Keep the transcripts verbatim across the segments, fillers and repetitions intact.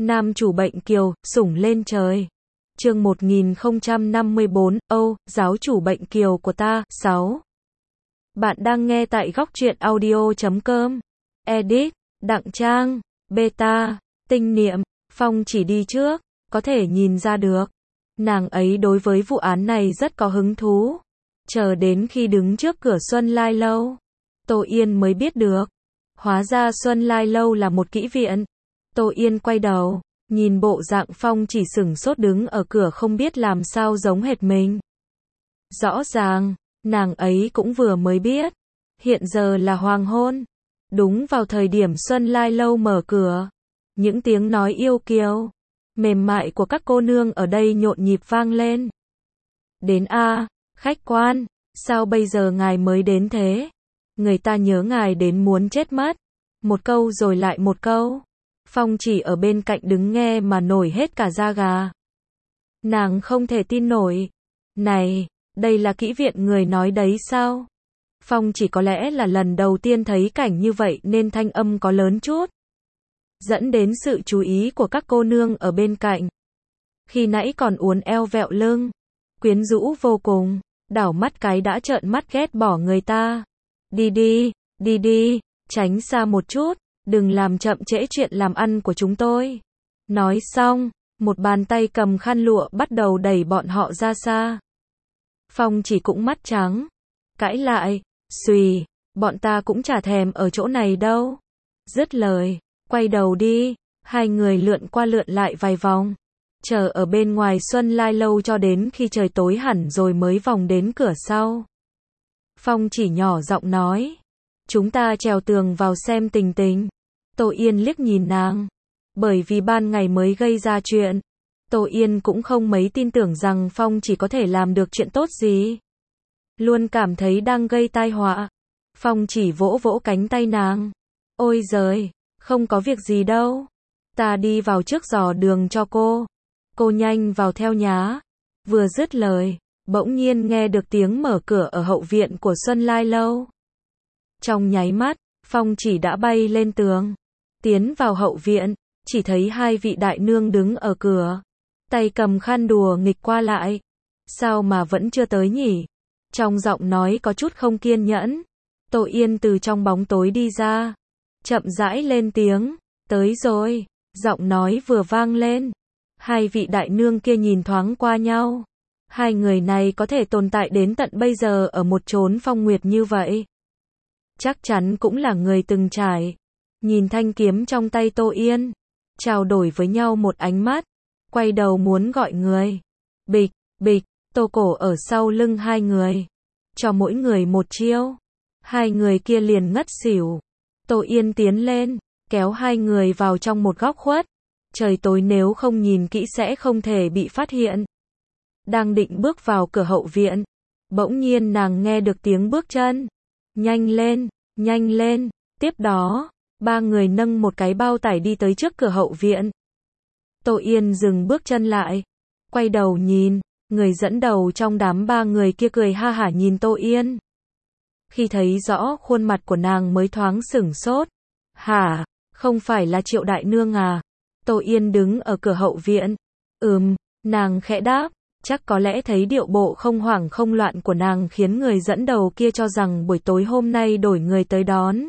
Nam chủ bệnh kiều, sủng lên trời. Chương một nghìn không trăm năm mươi bốn, Âu, giáo chủ bệnh kiều của ta, sáu. Bạn đang nghe tại góc truyện audio chấm com. Edit, Đặng Trang, Beta, Tinh Niệm, Phong chỉ đi trước, có thể nhìn ra được. Nàng ấy đối với vụ án này rất có hứng thú. Chờ đến khi đứng trước cửa Xuân Lai Lâu, Tô Yên mới biết được. Hóa ra Xuân Lai Lâu là một kỹ viện. Tô Yên quay đầu, nhìn bộ dạng Phong chỉ sửng sốt đứng ở cửa không biết làm sao giống hệt mình. Rõ ràng, nàng ấy cũng vừa mới biết. Hiện giờ là hoàng hôn. Đúng vào thời điểm Xuân Lai Lâu mở cửa. Những tiếng nói yêu kiều, mềm mại của các cô nương ở đây nhộn nhịp vang lên. Đến a, khách quan, sao bây giờ ngài mới đến thế? Người ta nhớ ngài đến muốn chết mất. Một câu rồi lại một câu. Phong chỉ ở bên cạnh đứng nghe mà nổi hết cả da gà. Nàng không thể tin nổi. Này, đây là kỹ viện người nói đấy sao? Phong chỉ có lẽ là lần đầu tiên thấy cảnh như vậy nên thanh âm có lớn chút, dẫn đến sự chú ý của các cô nương ở bên cạnh. Khi nãy còn uốn eo vẹo lưng, quyến rũ vô cùng, đảo mắt cái đã trợn mắt ghét bỏ người ta. Đi đi, đi đi, tránh xa một chút, đừng làm chậm trễ chuyện làm ăn của chúng tôi. Nói xong, một bàn tay cầm khăn lụa bắt đầu đẩy bọn họ ra xa. Phong chỉ cũng mắt trắng, cãi lại, xùy, bọn ta cũng chả thèm ở chỗ này đâu. Dứt lời, quay đầu đi, hai người lượn qua lượn lại vài vòng, chờ ở bên ngoài Xuân Lai Lâu cho đến khi trời tối hẳn rồi mới vòng đến cửa sau. Phong chỉ nhỏ giọng nói, chúng ta trèo tường vào xem tình tình. Tô Yên liếc nhìn nàng, bởi vì ban ngày mới gây ra chuyện. Tô Yên cũng không mấy tin tưởng rằng Phong chỉ có thể làm được chuyện tốt gì. Luôn cảm thấy đang gây tai họa. Phong chỉ vỗ vỗ cánh tay nàng. Ôi giời, không có việc gì đâu. Ta đi vào trước dò đường cho cô. Cô nhanh vào theo nhá. Vừa dứt lời, bỗng nhiên nghe được tiếng mở cửa ở hậu viện của Xuân Lai Lâu. Trong nháy mắt, Phong chỉ đã bay lên tường. Tiến vào hậu viện, chỉ thấy hai vị đại nương đứng ở cửa. Tay cầm khăn đùa nghịch qua lại. Sao mà vẫn chưa tới nhỉ? Trong giọng nói có chút không kiên nhẫn. Tô Yên từ trong bóng tối đi ra. Chậm rãi lên tiếng. Tới rồi. Giọng nói vừa vang lên. Hai vị đại nương kia nhìn thoáng qua nhau. Hai người này có thể tồn tại đến tận bây giờ ở một chốn phong nguyệt như vậy. Chắc chắn cũng là người từng trải. Nhìn thanh kiếm trong tay Tô Yên. Trao đổi với nhau một ánh mắt. Quay đầu muốn gọi người. Bịch, bịch, Tô Cổ ở sau lưng hai người. Cho mỗi người một chiêu. Hai người kia liền ngất xỉu. Tô Yên tiến lên, kéo hai người vào trong một góc khuất. Trời tối nếu không nhìn kỹ sẽ không thể bị phát hiện. Đang định bước vào cửa hậu viện. Bỗng nhiên nàng nghe được tiếng bước chân. Nhanh lên, nhanh lên. Tiếp đó, ba người nâng một cái bao tải đi tới trước cửa hậu viện. Tô Yên dừng bước chân lại. Quay đầu nhìn, người dẫn đầu trong đám ba người kia cười ha hả nhìn Tô Yên. Khi thấy rõ khuôn mặt của nàng mới thoáng sửng sốt. Hả, không phải là Triệu đại nương à? Tô Yên đứng ở cửa hậu viện. Ừm, nàng khẽ đáp, chắc có lẽ thấy điệu bộ không hoảng không loạn của nàng khiến người dẫn đầu kia cho rằng buổi tối hôm nay đổi người tới đón.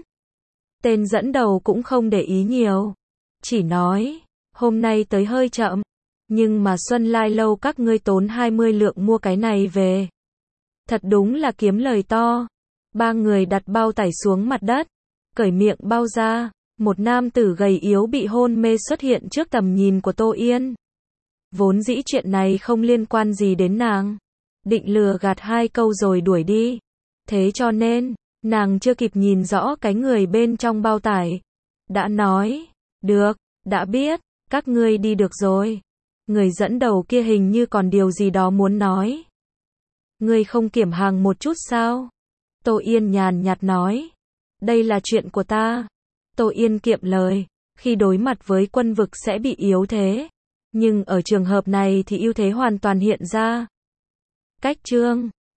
Tên dẫn đầu cũng không để ý nhiều. Chỉ nói, hôm nay tới hơi chậm. Nhưng mà Xuân Lai Lâu các ngươi tốn hai mươi lượng mua cái này về. Thật đúng là kiếm lời to. Ba người đặt bao tải xuống mặt đất. Cởi miệng bao ra. Một nam tử gầy yếu bị hôn mê xuất hiện trước tầm nhìn của Tô Yên. Vốn dĩ chuyện này không liên quan gì đến nàng. Định lừa gạt hai câu rồi đuổi đi. Thế cho nên, nàng chưa kịp nhìn rõ cái người bên trong bao tải. Đã nói, được, đã biết, các ngươi đi được rồi. Người dẫn đầu kia hình như còn điều gì đó muốn nói. Ngươi không kiểm hàng một chút sao? Tô Yên nhàn nhạt nói. Đây là chuyện của ta. Tô Yên kiệm lời. Khi đối mặt với quân vực sẽ bị yếu thế. Nhưng ở trường hợp này thì ưu thế hoàn toàn hiện ra. Cách chương